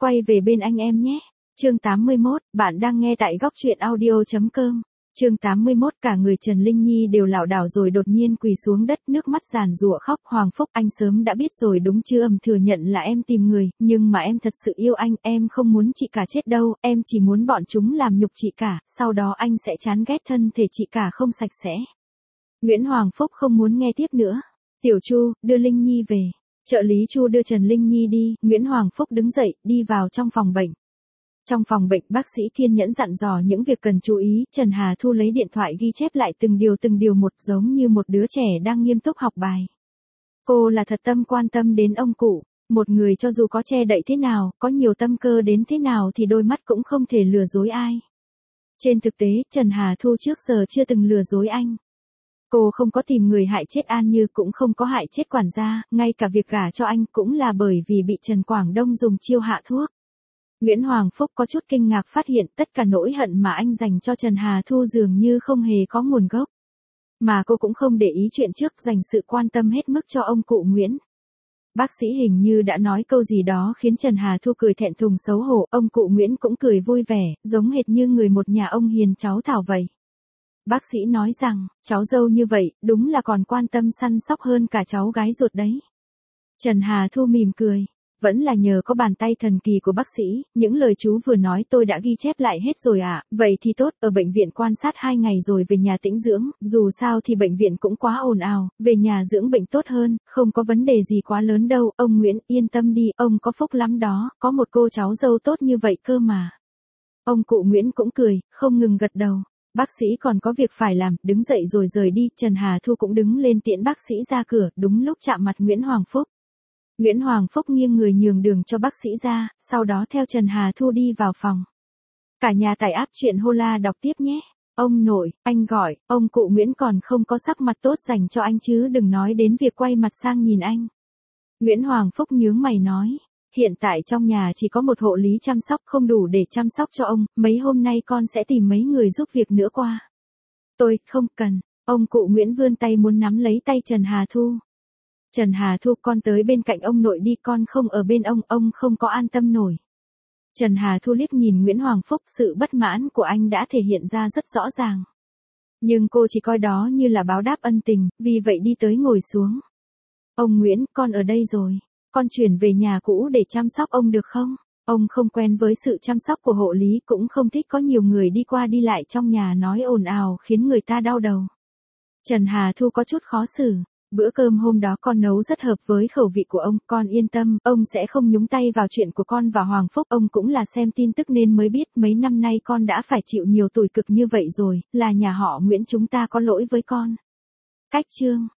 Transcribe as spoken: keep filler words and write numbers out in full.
Quay về bên anh em nhé. Chương tám mươi mốt, bạn đang nghe tại góc truyện audio chấm com. Chương tám mươi mốt, cả người Trần Linh Nhi đều lảo đảo rồi đột nhiên quỳ xuống đất, nước mắt giàn giụa khóc. Hoàng Phúc, anh sớm đã biết rồi đúng chưa? Ầm thừa nhận là em tìm người, nhưng mà em thật sự yêu anh, em không muốn chị cả chết đâu, em chỉ muốn bọn chúng làm nhục chị cả, sau đó anh sẽ chán ghét thân thể chị cả không sạch sẽ. Nguyễn Hoàng Phúc không muốn nghe tiếp nữa. Tiểu Chu, đưa Linh Nhi về. Trợ lý Chu đưa Trần Linh Nhi đi, Nguyễn Hoàng Phúc đứng dậy, đi vào trong phòng bệnh. Trong phòng bệnh, bác sĩ kiên nhẫn dặn dò những việc cần chú ý, Trần Hà Thu lấy điện thoại ghi chép lại từng điều từng điều một, giống như một đứa trẻ đang nghiêm túc học bài. Cô là thật tâm quan tâm đến ông cụ, một người cho dù có che đậy thế nào, có nhiều tâm cơ đến thế nào thì đôi mắt cũng không thể lừa dối ai. Trên thực tế, Trần Hà Thu trước giờ chưa từng lừa dối anh. Cô không có tìm người hại chết An Như, cũng không có hại chết quản gia, ngay cả việc gả cho anh cũng là bởi vì bị Trần Quảng Đông dùng chiêu hạ thuốc. Nguyễn Hoàng Phúc có chút kinh ngạc phát hiện tất cả nỗi hận mà anh dành cho Trần Hà Thu dường như không hề có nguồn gốc. Mà cô cũng không để ý chuyện trước, dành sự quan tâm hết mức cho ông cụ Nguyễn. Bác sĩ hình như đã nói câu gì đó khiến Trần Hà Thu cười thẹn thùng xấu hổ, ông cụ Nguyễn cũng cười vui vẻ, giống hệt như người một nhà ông hiền cháu Thảo vậy. Bác sĩ nói rằng, cháu dâu như vậy, đúng là còn quan tâm săn sóc hơn cả cháu gái ruột đấy. Trần Hà Thu mỉm cười. Vẫn là nhờ có bàn tay thần kỳ của bác sĩ, những lời chú vừa nói tôi đã ghi chép lại hết rồi ạ, à. Vậy thì tốt, ở bệnh viện quan sát hai ngày rồi về nhà tĩnh dưỡng, dù sao thì bệnh viện cũng quá ồn ào, về nhà dưỡng bệnh tốt hơn, không có vấn đề gì quá lớn đâu, ông Nguyễn yên tâm đi, ông có phúc lắm đó, có một cô cháu dâu tốt như vậy cơ mà. Ông cụ Nguyễn cũng cười, không ngừng gật đầu. Bác sĩ còn có việc phải làm, đứng dậy rồi rời đi, Trần Hà Thu cũng đứng lên tiễn bác sĩ ra cửa, đúng lúc chạm mặt Nguyễn Hoàng Phúc. Nguyễn Hoàng Phúc nghiêng người nhường đường cho bác sĩ ra, sau đó theo Trần Hà Thu đi vào phòng. Cả nhà tải app truyện Hola đọc tiếp nhé. Ông nội, anh gọi, ông cụ Nguyễn còn không có sắc mặt tốt dành cho anh chứ đừng nói đến việc quay mặt sang nhìn anh. Nguyễn Hoàng Phúc nhướng mày nói, hiện tại trong nhà chỉ có một hộ lý chăm sóc, không đủ để chăm sóc cho ông, mấy hôm nay con sẽ tìm mấy người giúp việc nữa qua. Tôi, không cần, ông cụ Nguyễn vươn tay muốn nắm lấy tay Trần Hà Thu. Trần Hà Thu, con tới bên cạnh ông nội đi, con không ở bên ông, ông không có an tâm nổi. Trần Hà Thu liếc nhìn Nguyễn Hoàng Phúc, sự bất mãn của anh đã thể hiện ra rất rõ ràng. Nhưng cô chỉ coi đó như là báo đáp ân tình, vì vậy đi tới ngồi xuống. Ông Nguyễn, con ở đây rồi, con chuyển về nhà cũ để chăm sóc ông được không? Ông không quen với sự chăm sóc của hộ lý, cũng không thích có nhiều người đi qua đi lại trong nhà nói ồn ào khiến người ta đau đầu. Trần Hà Thu có chút khó xử. Bữa cơm hôm đó con nấu rất hợp với khẩu vị của ông, con yên tâm, ông sẽ không nhúng tay vào chuyện của con và Hoàng Phúc, ông cũng là xem tin tức nên mới biết, mấy năm nay con đã phải chịu nhiều tủi cực như vậy rồi, là nhà họ Nguyễn chúng ta có lỗi với con. Cách chương